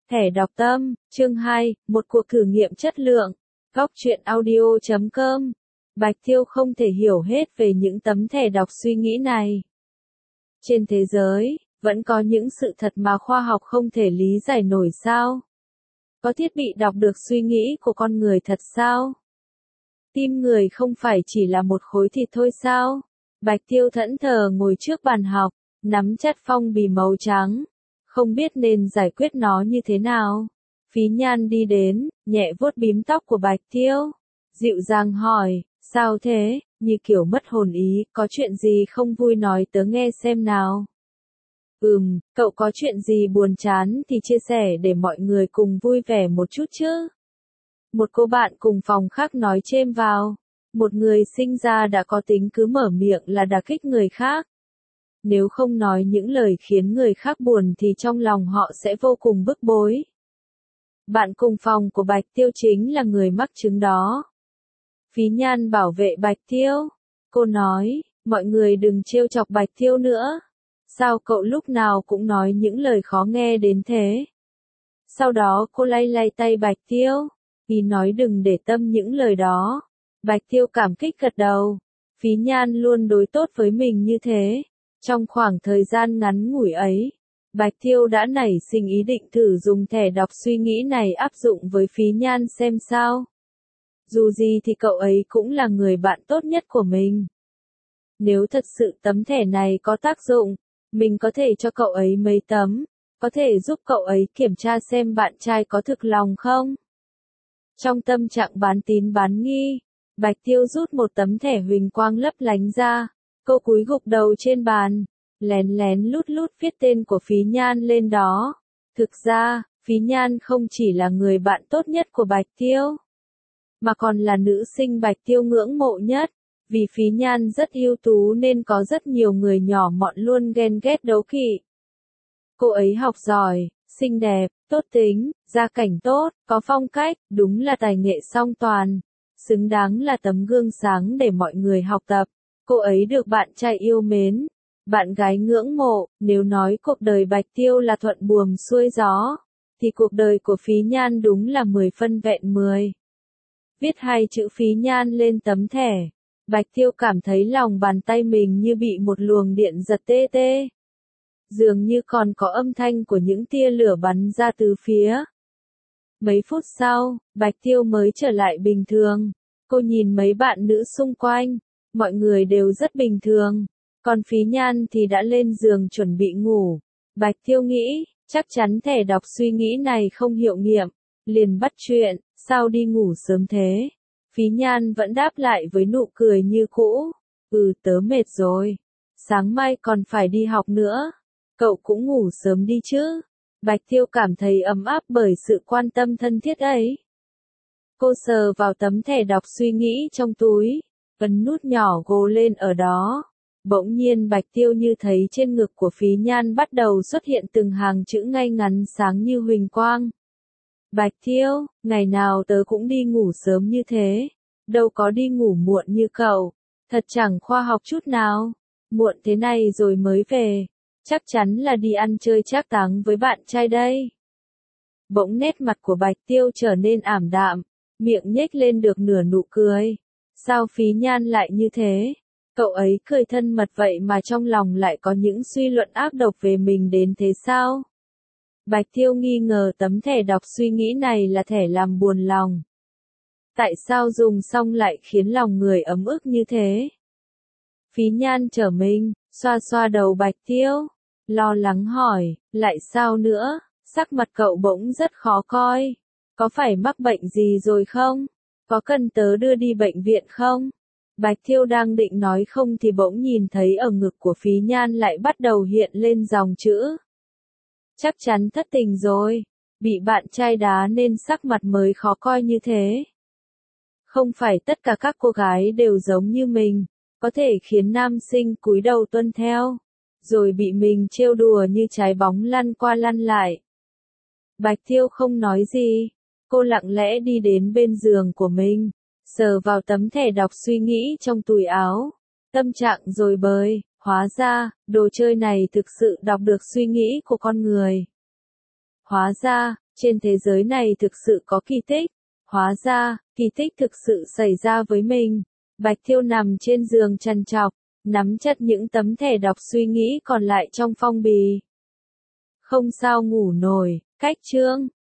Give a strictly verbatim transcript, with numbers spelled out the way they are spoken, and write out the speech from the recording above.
Thẻ đọc tâm, chương hai, một cuộc thử nghiệm chất lượng. Góc truyện audio chấm com. Bạch Tiêu không thể hiểu hết về những tấm thẻ đọc suy nghĩ này. Trên thế giới, vẫn có những sự thật mà khoa học không thể lý giải nổi sao? Có thiết bị đọc được suy nghĩ của con người thật sao? Tim người không phải chỉ là một khối thịt thôi sao? Bạch Tiêu thẫn thờ ngồi trước bàn học, nắm chặt phong bì màu trắng, không biết nên giải quyết nó như thế nào. Phí Nhan đi đến, nhẹ vuốt bím tóc của Bạch Tiêu, dịu dàng hỏi, sao thế, như kiểu mất hồn ý, có chuyện gì không vui nói tớ nghe xem nào. Ừm, cậu có chuyện gì buồn chán thì chia sẻ để mọi người cùng vui vẻ một chút chứ. Một cô bạn cùng phòng khác nói chêm vào, một người sinh ra đã có tính cứ mở miệng là đả kích người khác. Nếu không nói những lời khiến người khác buồn thì trong lòng họ sẽ vô cùng bức bối. Bạn cùng phòng của Bạch Tiêu chính là người mắc chứng đó. Phí Nhan bảo vệ Bạch Tiêu. Cô nói, mọi người đừng trêu chọc Bạch Tiêu nữa. Sao cậu lúc nào cũng nói những lời khó nghe đến thế? Sau đó cô lay lay tay Bạch Tiêu. Ý nói đừng để tâm những lời đó. Bạch Tiêu cảm kích gật đầu. Phí Nhan luôn đối tốt với mình như thế. Trong khoảng thời gian ngắn ngủi ấy, Bạch Tiêu đã nảy sinh ý định thử dùng thẻ đọc suy nghĩ này áp dụng với Phí Nhan xem sao. Dù gì thì cậu ấy cũng là người bạn tốt nhất của mình. Nếu thật sự tấm thẻ này có tác dụng, mình có thể cho cậu ấy mấy tấm, có thể giúp cậu ấy kiểm tra xem bạn trai có thực lòng không. Trong tâm trạng bán tín bán nghi, Bạch Tiêu rút một tấm thẻ huỳnh quang lấp lánh ra. Cô cúi gục đầu trên bàn, lén lén lút lút viết tên của Phí Nhan lên đó. Thực ra, Phí Nhan không chỉ là người bạn tốt nhất của Bạch Tiêu, mà còn là nữ sinh Bạch Tiêu ngưỡng mộ nhất. Vì Phí Nhan rất ưu tú nên có rất nhiều người nhỏ mọn luôn ghen ghét đố kỵ. Cô ấy học giỏi, xinh đẹp, tốt tính, gia cảnh tốt, có phong cách, đúng là tài nghệ song toàn, xứng đáng là tấm gương sáng để mọi người học tập. Cô ấy được bạn trai yêu mến, bạn gái ngưỡng mộ. Nếu nói cuộc đời Bạch Tiêu là thuận buồm xuôi gió, thì cuộc đời của Phí Nhan đúng là mười phân vẹn mười. Viết hai chữ Phí Nhan lên tấm thẻ, Bạch Tiêu cảm thấy lòng bàn tay mình như bị một luồng điện giật tê tê. Dường như còn có âm thanh của những tia lửa bắn ra từ phía. Mấy phút sau, Bạch Tiêu mới trở lại bình thường. Cô nhìn mấy bạn nữ xung quanh. Mọi người đều rất bình thường, còn Phí Nhan thì đã lên giường chuẩn bị ngủ. Bạch Tiêu nghĩ, chắc chắn thẻ đọc suy nghĩ này không hiệu nghiệm, liền bắt chuyện, sao đi ngủ sớm thế? Phí Nhan vẫn đáp lại với nụ cười như cũ, ừ tớ mệt rồi, sáng mai còn phải đi học nữa, cậu cũng ngủ sớm đi chứ. Bạch Tiêu cảm thấy ấm áp bởi sự quan tâm thân thiết ấy. Cô sờ vào tấm thẻ đọc suy nghĩ trong túi. Ấn nút nhỏ gồ lên ở đó. Bỗng nhiên Bạch Tiêu như thấy trên ngực của Phí Nhan bắt đầu xuất hiện từng hàng chữ ngay ngắn sáng như huỳnh quang. Bạch Tiêu, ngày nào tớ cũng đi ngủ sớm như thế, đâu có đi ngủ muộn như cậu, thật chẳng khoa học chút nào, muộn thế này rồi mới về, chắc chắn là đi ăn chơi trác táng với bạn trai đây. Bỗng nét mặt của Bạch Tiêu trở nên ảm đạm, miệng nhếch lên được nửa nụ cười. Sao Phí Nhan lại như thế? Cậu ấy cười thân mật vậy mà trong lòng lại có những suy luận ác độc về mình đến thế sao? Bạch Tiêu nghi ngờ tấm thẻ đọc suy nghĩ này là thẻ làm buồn lòng. Tại sao dùng xong lại khiến lòng người ấm ức như thế? Phí Nhan trở mình, xoa xoa đầu Bạch Tiêu, lo lắng hỏi, lại sao nữa? Sắc mặt cậu bỗng rất khó coi. Có phải mắc bệnh gì rồi không? Có cần tớ đưa đi bệnh viện không? Bạch Tiêu đang định nói không thì bỗng nhìn thấy ở ngực của Phí Nhan lại bắt đầu hiện lên dòng chữ. Chắc chắn thất tình rồi, bị bạn trai đá nên sắc mặt mới khó coi như thế. Không phải tất cả các cô gái đều giống như mình, có thể khiến nam sinh cúi đầu tuân theo, rồi bị mình trêu đùa như trái bóng lăn qua lăn lại. Bạch Tiêu không nói gì. Cô lặng lẽ đi đến bên giường của mình, sờ vào tấm thẻ đọc suy nghĩ trong túi áo. Tâm trạng rồi bời, hóa ra, đồ chơi này thực sự đọc được suy nghĩ của con người. Hóa ra, Trên thế giới này thực sự có kỳ tích. Hóa ra, kỳ tích thực sự xảy ra với mình. Bạch Thiêu nằm trên giường trằn trọc, nắm chặt những tấm thẻ đọc suy nghĩ còn lại trong phong bì. Không sao ngủ nổi, cách chương.